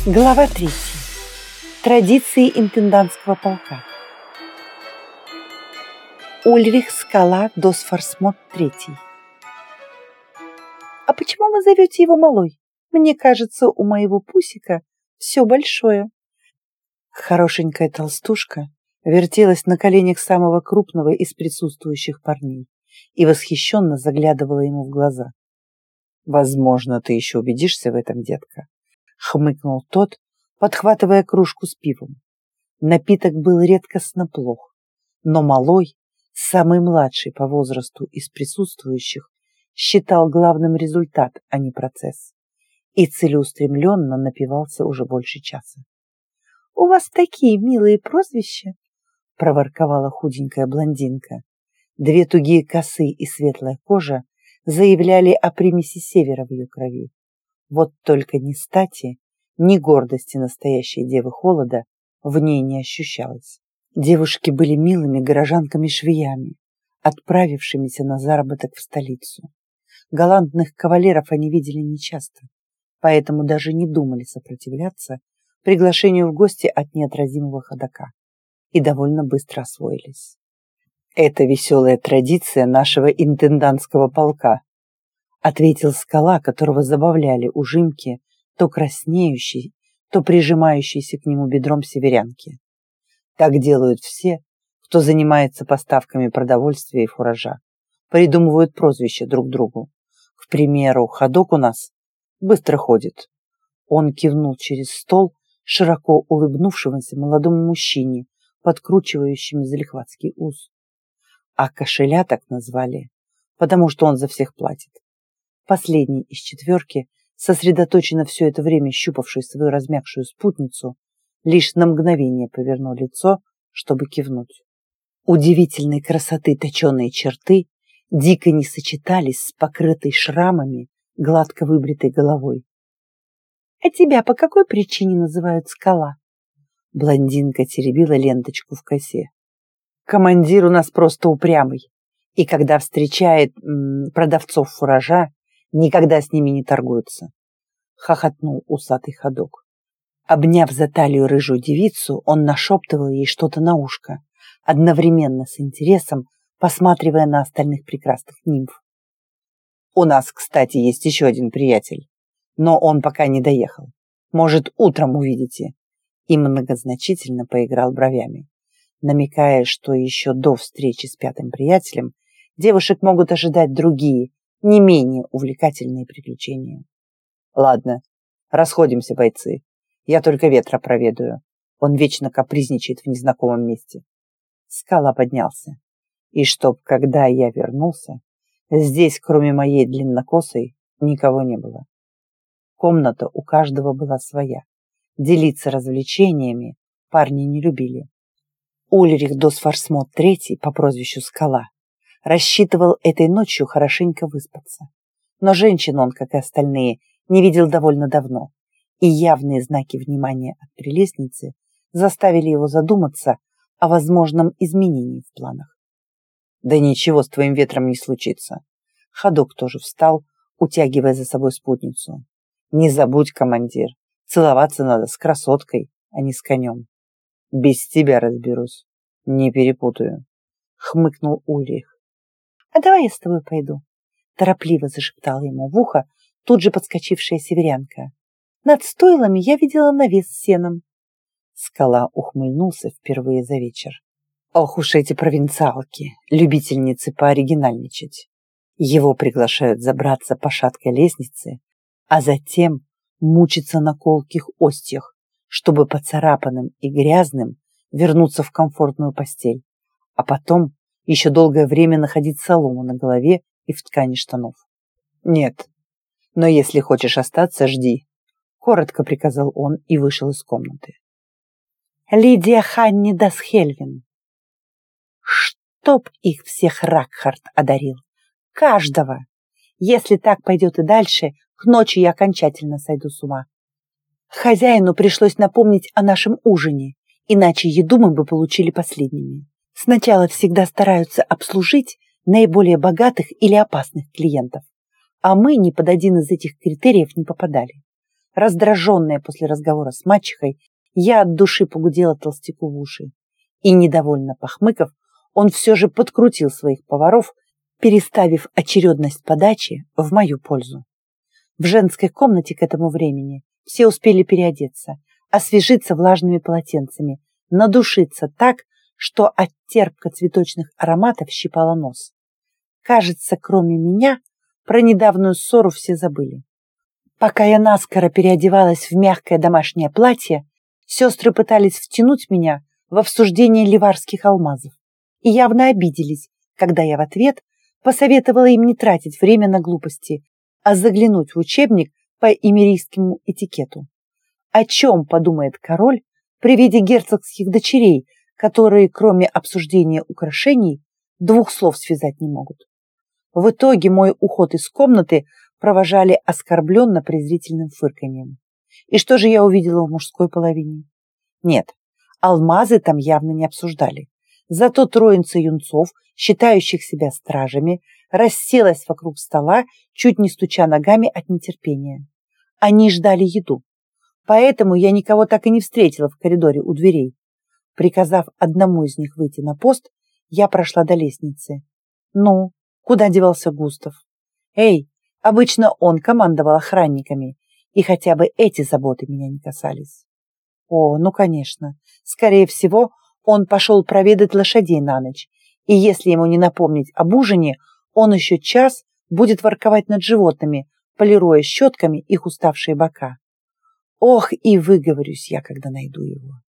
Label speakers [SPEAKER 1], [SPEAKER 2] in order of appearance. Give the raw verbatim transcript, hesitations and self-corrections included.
[SPEAKER 1] Глава третья. Традиции интендантского полка. Ульрих Скала Досфорсмот третий. А почему вы зовете его малой? Мне кажется, у моего пусика все большое. Хорошенькая толстушка вертелась на коленях самого крупного из присутствующих парней и восхищенно заглядывала ему в глаза. «Возможно, ты еще убедишься в этом, детка», — хмыкнул тот, подхватывая кружку с пивом. Напиток был редкостно плох, но малой, самый младший по возрасту из присутствующих, считал главным результат, а не процесс, и целеустремленно напивался уже больше часа. «У вас такие милые прозвища!» — проворковала худенькая блондинка. Две тугие косы и светлая кожа заявляли о примеси севера в ее крови. Вот только ни стати, ни гордости настоящей девы холода в ней не ощущалось. Девушки были милыми горожанками-швеями, отправившимися на заработок в столицу. Галантных кавалеров они видели нечасто, поэтому даже не думали сопротивляться приглашению в гости от неотразимого ходока и довольно быстро освоились. «Это веселая традиция нашего интендантского полка», ответил Скала, которого забавляли ужимки то краснеющей, то прижимающейся к нему бедром северянки. Так делают все, кто занимается поставками продовольствия и фуража. Придумывают прозвища друг другу. К примеру, ходок у нас быстро ходит. Он кивнул через стол широко улыбнувшемуся молодому мужчине, подкручивающему залихватский ус. А кошеля так назвали, потому что он за всех платит. Последний из четверки, сосредоточенно все это время щупавший свою размягшую спутницу, лишь на мгновение повернул лицо, чтобы кивнуть. Удивительной красоты точеные черты дико не сочетались с покрытой шрамами гладко выбритой головой. «А тебя по какой причине называют Скала?» Блондинка теребила ленточку в косе. «Командир у нас просто упрямый, и когда встречает м, продавцов фуража, никогда с ними не торгуются», — хохотнул усатый ходок. Обняв за талию рыжую девицу, он нашептывал ей что-то на ушко, одновременно с интересом посматривая на остальных прекрасных нимф. «У нас, кстати, есть еще один приятель, но он пока не доехал. Может, утром увидите», и многозначительно поиграл бровями, намекая, что еще до встречи с пятым приятелем девушек могут ожидать другие, не менее увлекательные приключения. «Ладно, расходимся, бойцы. Я только ветра проведаю. Он вечно капризничает в незнакомом месте». Скала поднялся. И чтоб, когда я вернулся, здесь, кроме моей длиннокосой, никого не было. Комната у каждого была своя. Делиться развлечениями парни не любили. Ульрих Досфорсмот третий по прозвищу Скала рассчитывал этой ночью хорошенько выспаться. Но женщин он, как и остальные, не видел довольно давно, и явные знаки внимания от прелестницы заставили его задуматься о возможном изменении в планах. «Да ничего с твоим ветром не случится». Ходок тоже встал, утягивая за собой спутницу. «Не забудь, командир, целоваться надо с красоткой, а не с конем». «Без тебя разберусь, не перепутаю», — хмыкнул Ульрих. «А давай я с тобой пойду», — торопливо зашептала ему в ухо тут же подскочившая северянка. «Над стойлами я видела навес с сеном». Скала ухмыльнулся впервые за вечер. Ох уж эти провинциалки, любительницы пооригинальничать. Его приглашают забраться по шаткой лестнице, а затем мучиться на колких остьях, чтобы поцарапанным и грязным вернуться в комфортную постель, а потом еще долгое время находить солому на голове и в ткани штанов. «Нет, но если хочешь остаться, жди», — коротко приказал он и вышел из комнаты. «Лидия Ханни Дасхельвин». Чтоб их всех Ракхард одарил. Каждого. Если так пойдет и дальше, к ночи я окончательно сойду с ума. Хозяину пришлось напомнить о нашем ужине, иначе еду мы бы получили последними. Сначала всегда стараются обслужить наиболее богатых или опасных клиентов, а мы ни под один из этих критериев не попадали. Раздраженная после разговора с мачехой, я от души погудела толстяку в уши. И, недовольно похмыков, он все же подкрутил своих поваров, переставив очередность подачи в мою пользу. В женской комнате к этому времени все успели переодеться, освежиться влажными полотенцами, надушиться так, что от терпко-цветочных ароматов щипало нос. Кажется, кроме меня, про недавнюю ссору все забыли. Пока я наскоро переодевалась в мягкое домашнее платье, сестры пытались втянуть меня в обсуждение ливарских алмазов и явно обиделись, когда я в ответ посоветовала им не тратить время на глупости, а заглянуть в учебник по эмирийскому этикету. О чем подумает король при виде герцогских дочерей, которые, кроме обсуждения украшений, двух слов связать не могут. В итоге мой уход из комнаты провожали оскорбленно-презрительным фырканьем. И что же я увидела в мужской половине? Нет, алмазы там явно не обсуждали. Зато троица юнцов, считающих себя стражами, расселась вокруг стола, чуть не стуча ногами от нетерпения. Они ждали еду. Поэтому я никого так и не встретила в коридоре у дверей. Приказав одному из них выйти на пост, я прошла до лестницы. Ну, куда девался Густав? Эй, обычно он командовал охранниками, и хотя бы эти заботы меня не касались. О, ну конечно, скорее всего, он пошел проведать лошадей на ночь, и если ему не напомнить об ужине, он еще час будет ворковать над животными, полируя щетками их уставшие бока. Ох, и выговорюсь я, когда найду его.